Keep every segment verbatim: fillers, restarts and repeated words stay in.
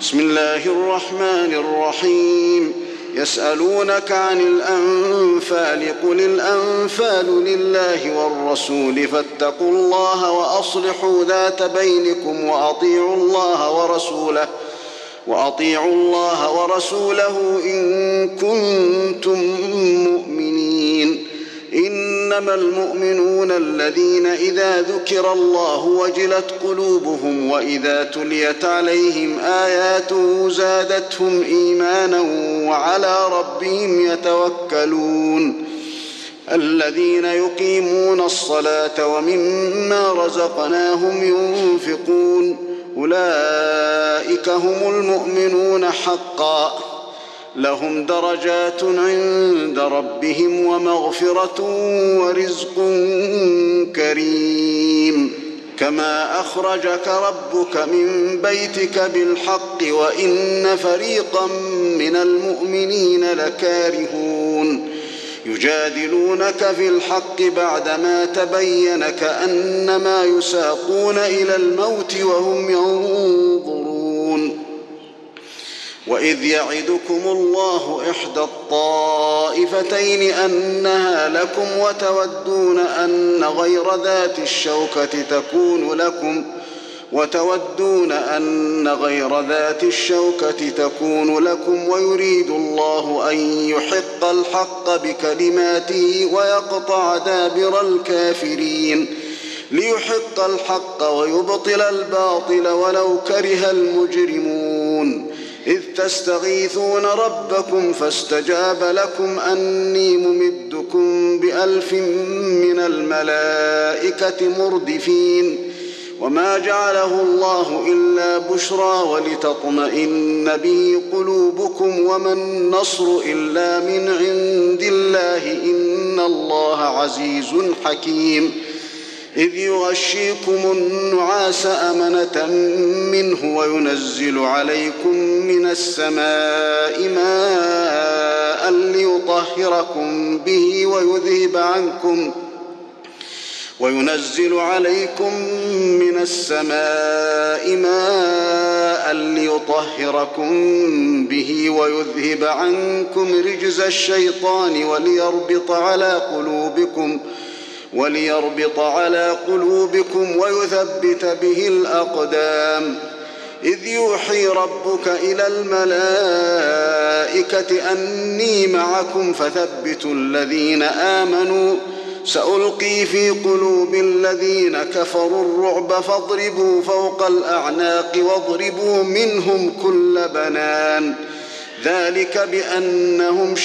بسم الله الرحمن الرحيم يسألونك عن الأنفال قل الأنفال لله والرسول فاتقوا الله وأصلحوا ذات بينكم وأطيعوا الله ورسوله وأطيعوا الله ورسوله إن كنتم مؤمنين إنما المؤمنون الذين إذا ذكر الله وجلت قلوبهم وإذا تليت عليهم آياته زادتهم إيمانا وعلى ربهم يتوكلون الذين يقيمون الصلاة ومما رزقناهم ينفقون أولئك هم المؤمنون حقا لهم درجات عند ربهم ومغفرة ورزق كريم كما أخرجك ربك من بيتك بالحق وإن فريقا من المؤمنين لكارهون يجادلونك في الحق بعدما تبين كأنما يساقون إلى الموت وهم ينظرون وإذ يعدكم الله إحدى الطائفتين أنها لكم وتودون أن غير ذات الشوكة تكون لكم وتودون أن غير ذات الشوكة تكون لكم ويريد الله أن يحق الحق بكلماته ويقطع دابر الكافرين ليحق الحق ويبطل الباطل ولو كره المجرمون إذ تستغيثون ربكم فاستجاب لكم أني ممدكم بألف من الملائكة مردفين وما جعله الله إلا بشرى ولتطمئن به قلوبكم وما النصر إلا من عند الله إن الله عزيز حكيم إذ يغشيكم النعاس أمنة منه وينزل عليكم من السماء ماء ليطهركم به ويذهب عنكم وينزل عليكم من السماء ماء ليطهركم به ويذهب عنكم رجز الشيطان وليربط على قلوبكم وليربط على قلوبكم ويثبت به الأقدام إذ يوحي ربك إلى الملائكة أني معكم فثبتوا الذين آمنوا سألقي في قلوب الذين كفروا الرعب فاضربوا فوق الأعناق واضربوا منهم كل بنان ذلك بأنهم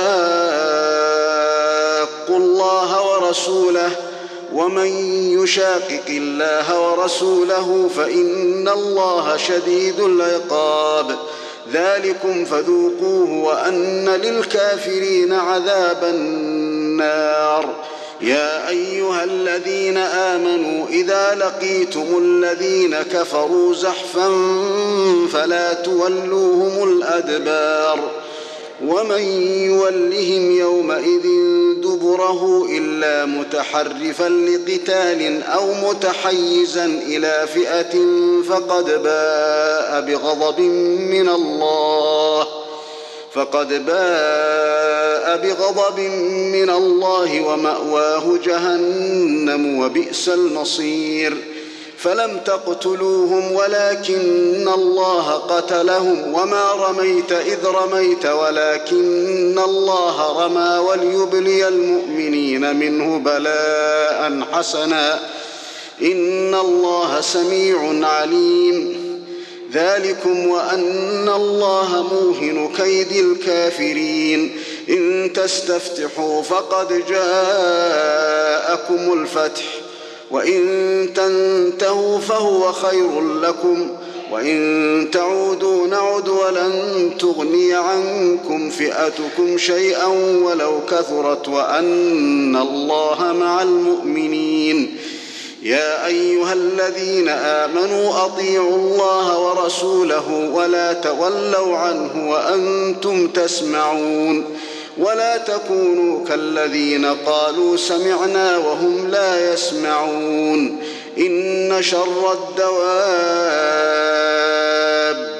شاقوا الله ورسوله ومن يشاقق الله ورسوله فإن الله شديد العقاب ذلكم فذوقوه وأن للكافرين عذاب النار يا أيها الذين آمنوا إذا لقيتم الذين كفروا زحفا فلا تولوهم الأدبار ومن يولهم يومئذ دبره إلا متحرفا لقتال أو متحيزا إلى فئة فقد باء بغضب من الله فقد باء بغضب من الله ومأواه جهنم وبئس المصير فلم تقتلوهم ولكن الله قتلهم وما رميت إذ رميت ولكن الله رمى وليبلي المؤمنين منه بلاء حسنا إن الله سميع عليم ذلكم وأن الله موهن كيد الكافرين إن تستفتحوا فقد جاءكم الفتح وإن تنتهوا فهو خير لكم وإن تعودوا نعد ولن تغني عنكم فئتكم شيئا ولو كثرت وأن الله مع المؤمنين يا أيها الذين آمنوا أطيعوا الله ورسوله ولا تولوا عنه وأنتم تسمعون ولا تكونوا كالذين قالوا سمعنا وهم لا يسمعون إن شر الدواب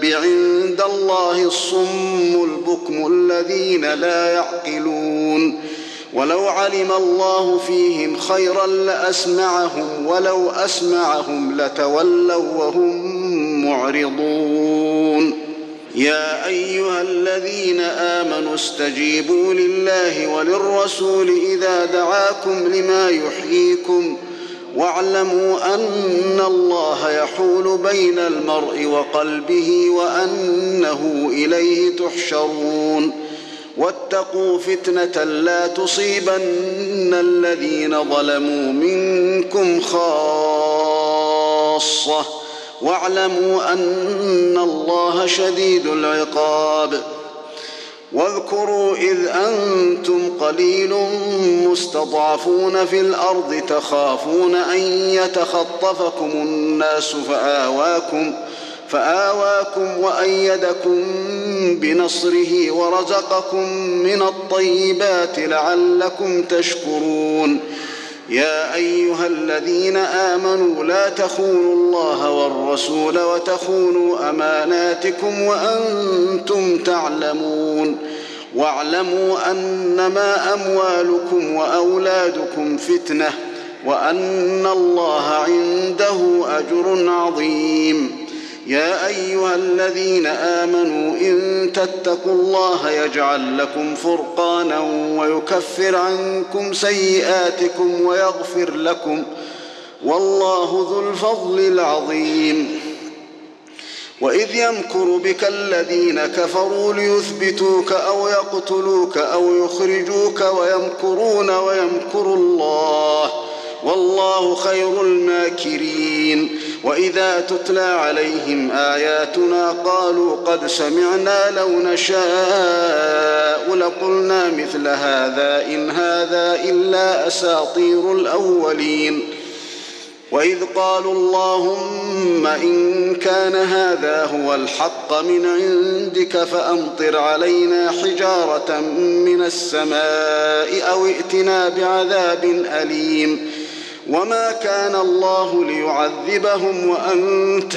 عند الله الصم البكم الذين لا يعقلون ولو علم الله فيهم خيرا لأسمعهم ولو أسمعهم لتولوا وهم معرضون يا أيها الذين آمنوا استجيبوا لله وللرسول إذا دعاكم لما يحييكم واعلموا أن الله يحول بين المرء وقلبه وأنه إليه تحشرون واتقوا فتنة لا تصيبن الذين ظلموا منكم خاصة واعلموا أن الله شديد العقاب واذكروا إذ أنتم قليل مستضعفون في الأرض تخافون أن يتخطفكم الناس فآواكم, فآواكم وأيدكم بنصره ورزقكم من الطيبات لعلكم تشكرون يا أيها الذين آمنوا لا تخونوا الله والرسول وتخونوا أماناتكم وأنتم تعلمون واعلموا أنما أموالكم وأولادكم فتنة وأن الله عنده أجر عظيم يا أيها الذين آمنوا إن تتقوا الله يجعل لكم فرقانا ويكفر عنكم سيئاتكم ويغفر لكم والله ذو الفضل العظيم وإذ يمكر بك الذين كفروا ليثبتوك أو يقتلوك أو يخرجوك ويمكرون ويمكر الله والله خير الماكرين وإذا تتلى عليهم آياتنا قالوا قد سمعنا لو نشاء لقلنا مثل هذا إن هذا إلا أساطير الأولين وإذ قالوا اللهم إن كان هذا هو الحق من عندك فأمطر علينا حجارة من السماء أو ائتنا بعذاب أليم وما كان الله ليعذبهم وأنت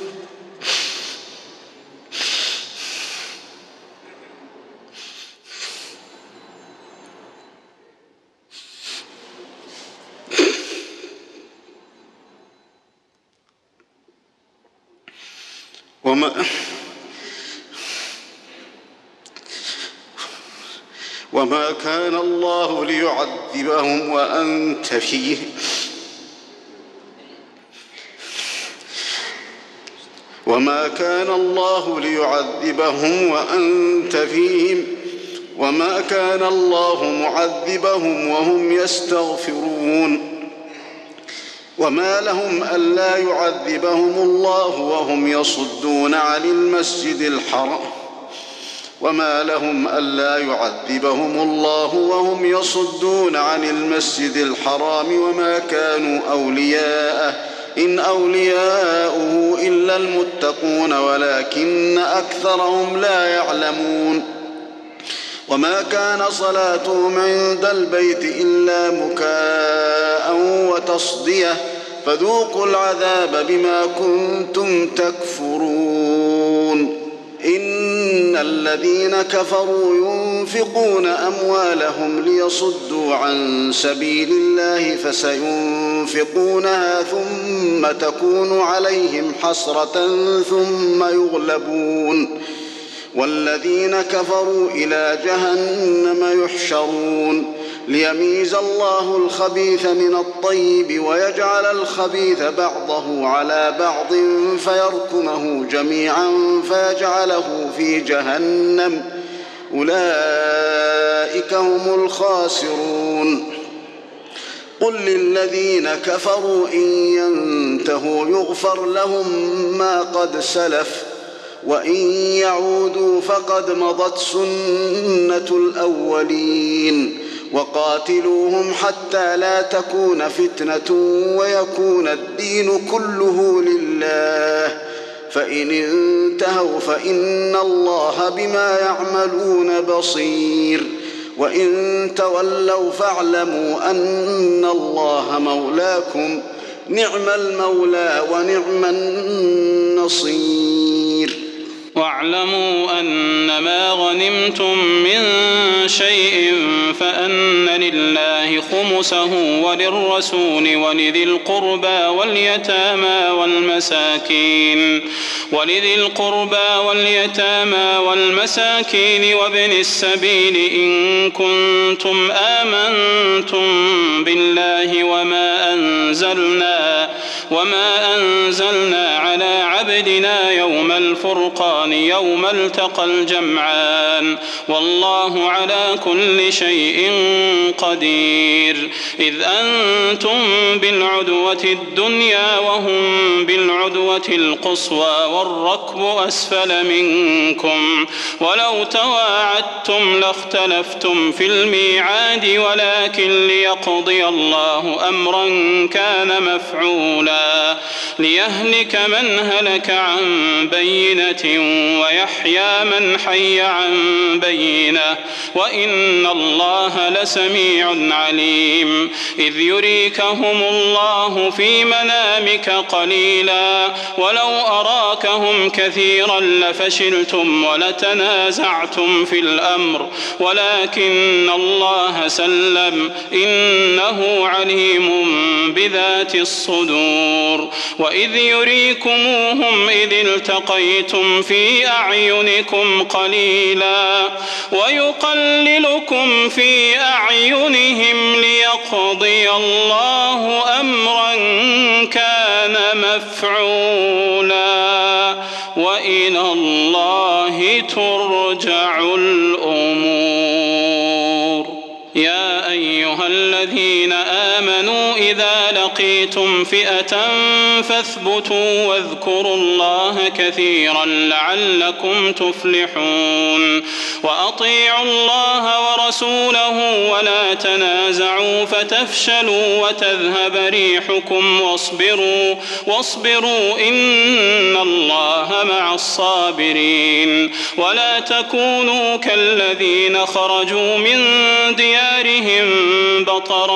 وما وما كان الله ليعذبهم وأنت فيهم وما كان الله ليعذبهم وأنت فيهم وما كان الله معذبهم وهم يستغفرون وما لهم ألا يعذبهم الله وهم يصدون عن المسجد الحرام وما لهم ألا يعذبهم الله وهم يصدون عن المسجد الحرام وما كانوا أولياءه إن أولياؤه إلا المتقون ولكن أكثرهم لا يعلمون وما كان صلاتهم عند البيت إلا مكاء وتصدية فذوقوا العذاب بما كنتم تكفرون إن الذين كفروا ينفقون أموالهم ليصدوا عن سبيل الله فسينفقونها ثم تكون عليهم حسرة ثم يغلبون والذين كفروا إلى جهنم يحشرون ليميز الله الخبيث من الطيب ويجعل الخبيث بعضه على بعض فيركمه جميعا فيجعله في جهنم أولئك هم الخاسرون قل للذين كفروا إن ينتهوا يغفر لهم ما قد سلف وإن يعودوا فقد مضت سنة الأولين وقاتلوهم حتى لا تكون فتنة ويكون الدين كله لله فإن انتهوا فإن الله بما يعملون بصير وإن تولوا فاعلموا أن الله مولاكم نعم المولى ونعم النصير واعلموا أنما غنمتم من شيء فأن لله خمسه وللرسول ولذي القربى واليتامى والمساكين ولذي القربى واليتامى والمساكين وابن السبيل إن كنتم آمنتم بالله وما أنزلنا وما أنزلنا على عبدنا يوم الفرقان يوم التقى الجمعان والله على كل شيء قدير. إذ أنتم بالعدوة الدنيا وهم بالعدوة القصوى والركب أسفل منكم ولو تواعدتم لاختلفتم في الميعاد ولكن ليقضي الله أمرا كان مفعولا ليهلك من هلك عن بينة ويحيى من حي عن بينة وإن الله لسميع عليم. إذ يريكهم الله في منامك قليلا ولو أراكهم كثيرا لفشلتم ولتنازعتم في الأمر ولكن الله سلم إنه عليم بذات الصدور. وإذ يريكموهم إذ التقيتم في أعينكم قليلا ويقللكم في أعينهم ليقضي الله أمرا كان مفعولا وإلى الله ترجع الأمور. يا أيها الذين آمنوا إذا لقيتم فئة فاثبتوا واذكروا الله كثيرا لعلكم تفلحون. وأطيعوا الله ورسوله ولا تنازعوا فتفشلوا وتذهب ريحكم واصبروا واصبروا إن الله مع الصابرين. ولا تكونوا كالذين خرجوا من ديارهم بطرا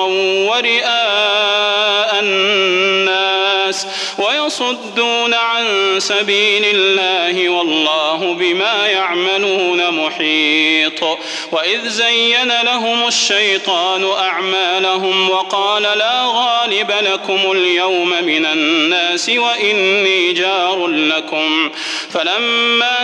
ورئاء الناس ويصدون عن سبيل الله والله بما يعملون محيط. وإذ زين لهم الشيطان أعمالهم وقال لا غالب لكم اليوم من الناس وإني جار لكم فلما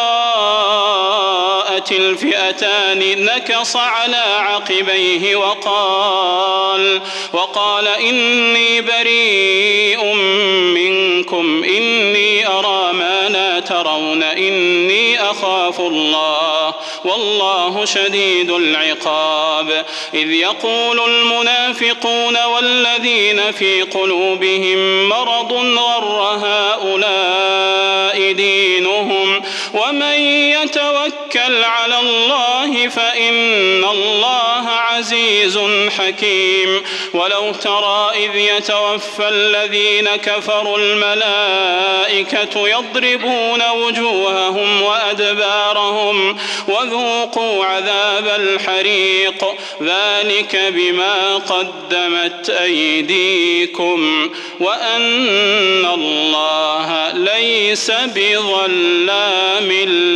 تراءت الفئتان نكص على عقبيه وقال وقال إني بريء منكم إني أرى ما لا ترون إني أخاف الله والله شديد العقاب. إذ يقول المنافقون والذين في قلوبهم مرض غر هؤلاء دينهم ومن يتوكل على الله فإن الله عزيز حكيم. ولو ترى إذ يتوفى الذين كفروا الملائكة يضربون وجوههم وأدبارهم وذوقوا عذاب الحريق ذلك بما قدمت أيديكم وأن الله ليس بظلام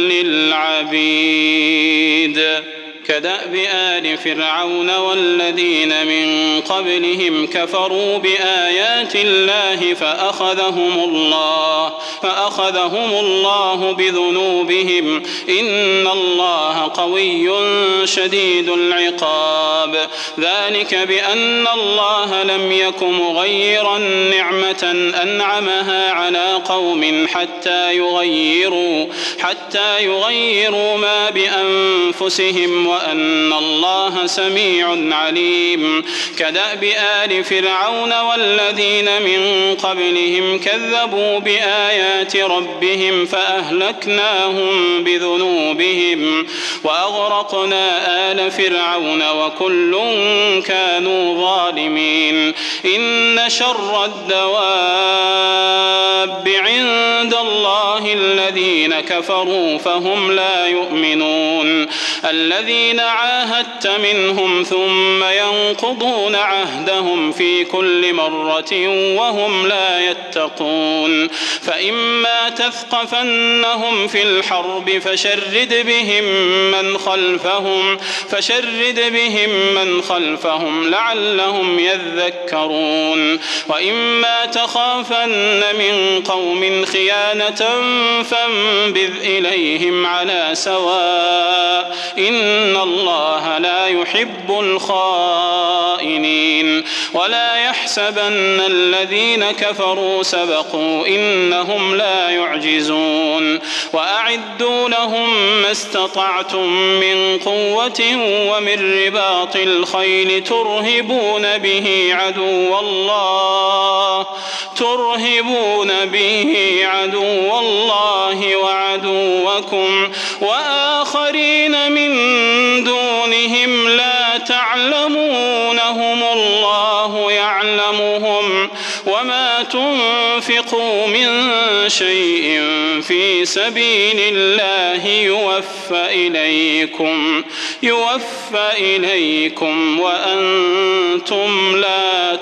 للعبيد. كدأب آل فرعون والذين من قبلهم كفروا بآيات الله فأخذهم الله فأخذهم الله بذنوبهم إن الله قوي شديد العقاب. ذلك بأن الله لم يك مغيرا نعمة أنعمها على قوم حتى يغيروا حتى يغيروا ما بأنفسهم وأن الله سميع عليم. كدأب آل فرعون والذين من قبلهم كذبوا بآيات ربهم فأهلكناهم بذنوبهم وأغرقنا آل فرعون وكل كانوا ظالمين. إن شر الدواب عند الله الذين كفروا كفروا فهم لا يؤمنون الذين عاهدت منهم ثم ينقضون عهدهم في كل مرة وهم لا يتقون فإما تثقفنهم في الحرب فشرد بهم من خلفهم فشرد بهم من خلفهم لعلهم يذكرون وإما تخافن من قوم خيانة فانبذ إليهم على سواء إن الله لا يحب الخائنين ولا يحسبن الذين كفروا سبقوا إنهم لا يعجزون وأعدوا لهم ما استطعتم من قوة ومن رباط الخيل ترهبون به عدو الله ترهبون به عدو الله وعدوكم وآخرين من دونهم لا تعلمونهم الله يعلمهم وما تنفقوا من شيء في سبيل الله يوفى إليكم يوفى إليكم وأنتم لا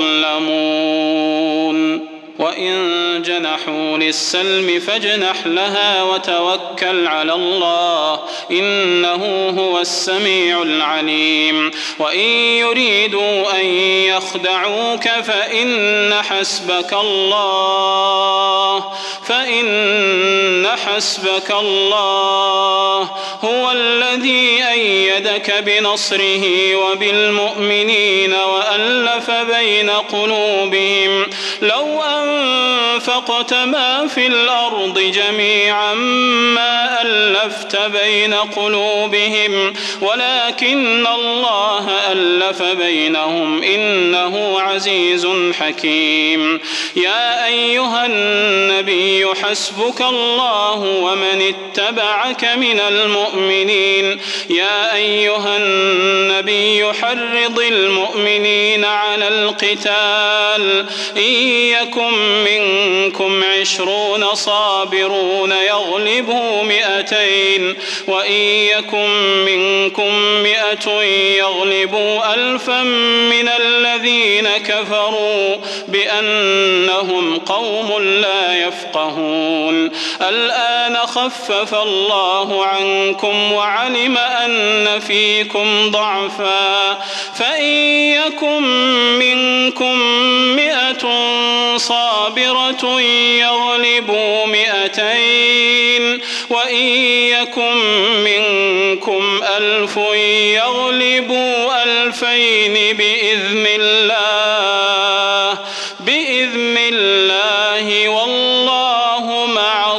تظلمون وإن جنحوا للسلم فاجنح لها وتوكل على الله إنه هو السميع العليم وإن يريدوا أن يخدعوك فإن حسبك الله فإن حسبك الله هو الذي أيدك بنصره وبالمؤمنين وألف بين قلوبهم لو أنفقت ما في الأرض جميعا ما ألفت بين قلوبهم ولكن الله ألف بينهم إنه عزيز حكيم يا أيها النبي حسبك الله ومن اتبعك من المؤمنين يا أيها النبي حرض المؤمنين على القتال إن يكن منكم عشرون صابرون يغلبوا مئتين وإن يكن منكم مئة يغلبوا ألفا من الذين كفروا بأنهم قوم لا يفقهون الآن خفف الله عنكم وعلم أن فيكم ضعفا فإن يكن منكم مئة صابرة يغلبوا مئتين وإن يكن منكم ألف يغلبوا ألفين بإذن الله بإذن الله والله مع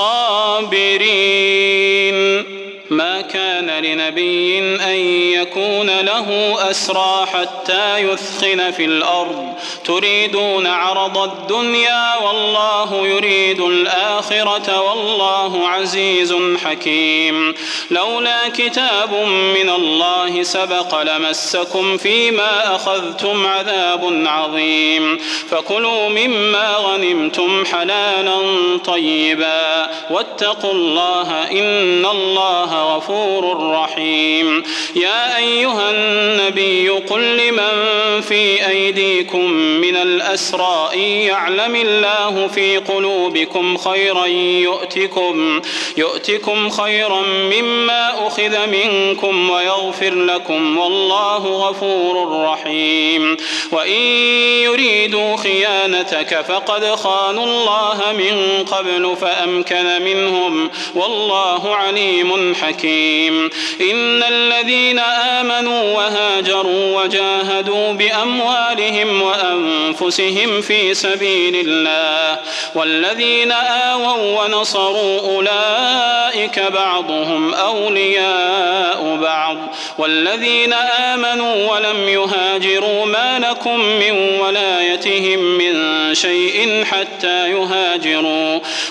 الصابرين ما كان لنبي أن يكون له أسرى حتى يثخن في الأرض تريدون عرض الدنيا والله يريد الآخرة والله عزيز حكيم لولا كتاب من الله سبق لمسكم فيما أخذتم عذاب عظيم فكلوا مما غنمتم حلالا طيبا واتقوا الله إن الله غفور رحيم يا أيها النبي قل لمن في أيديكم من الأسرى إن يعلم الله في قلوبكم خيرا يؤتكم يؤتكم خيرا مما أخذ منكم ويغفر لكم والله غفور رحيم وإن يريدوا خيانتك فقد خانوا الله من قبل فأمكن منهم والله عليم حكيم إن الذين آمنوا وهاجروا وجاهدوا بأموالهم وأنفسهم في سبيل الله والذين آووا ونصروا أولئك بعضهم أولياء بعض والذين آمنوا ولم يهاجروا ما لكم من ولايتهم من شيء حتى يهاجروا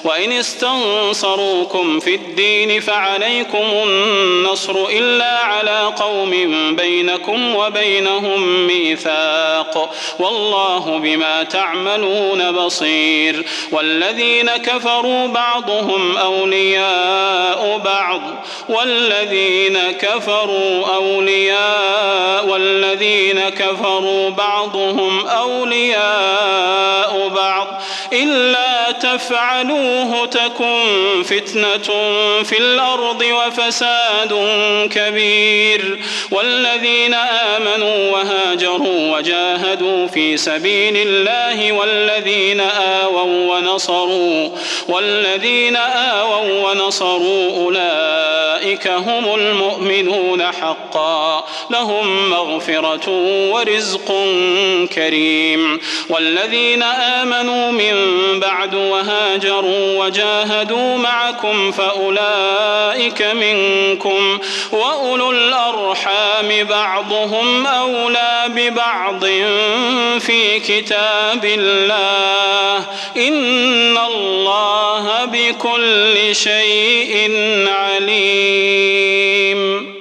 وإن استنصروكم في الدين فعليكم النصر إلا على قوم بينكم وبينهم ميثاق والله بما تعملون بصير والذين كفروا بعضهم أولياء بعض والذين كفروا أولياء والذين كفروا بعضهم أولياء بعض إلا تفعلوه تكن فتنة في الأرض وفساد كبير والذين آمنوا وهاجروا وجاهدوا في سبيل الله والذين آووا ونصروا والذين آووا ونصروا أولئك هم المؤمنون حقا لهم مغفرة ورزق كريم والذين آمنوا من بعد وهاجروا وجاهدوا معكم فأولئك منكم وأولو الأرحام بعضهم أولى ببعض في كتاب الله إن الله بكل شيء عليم.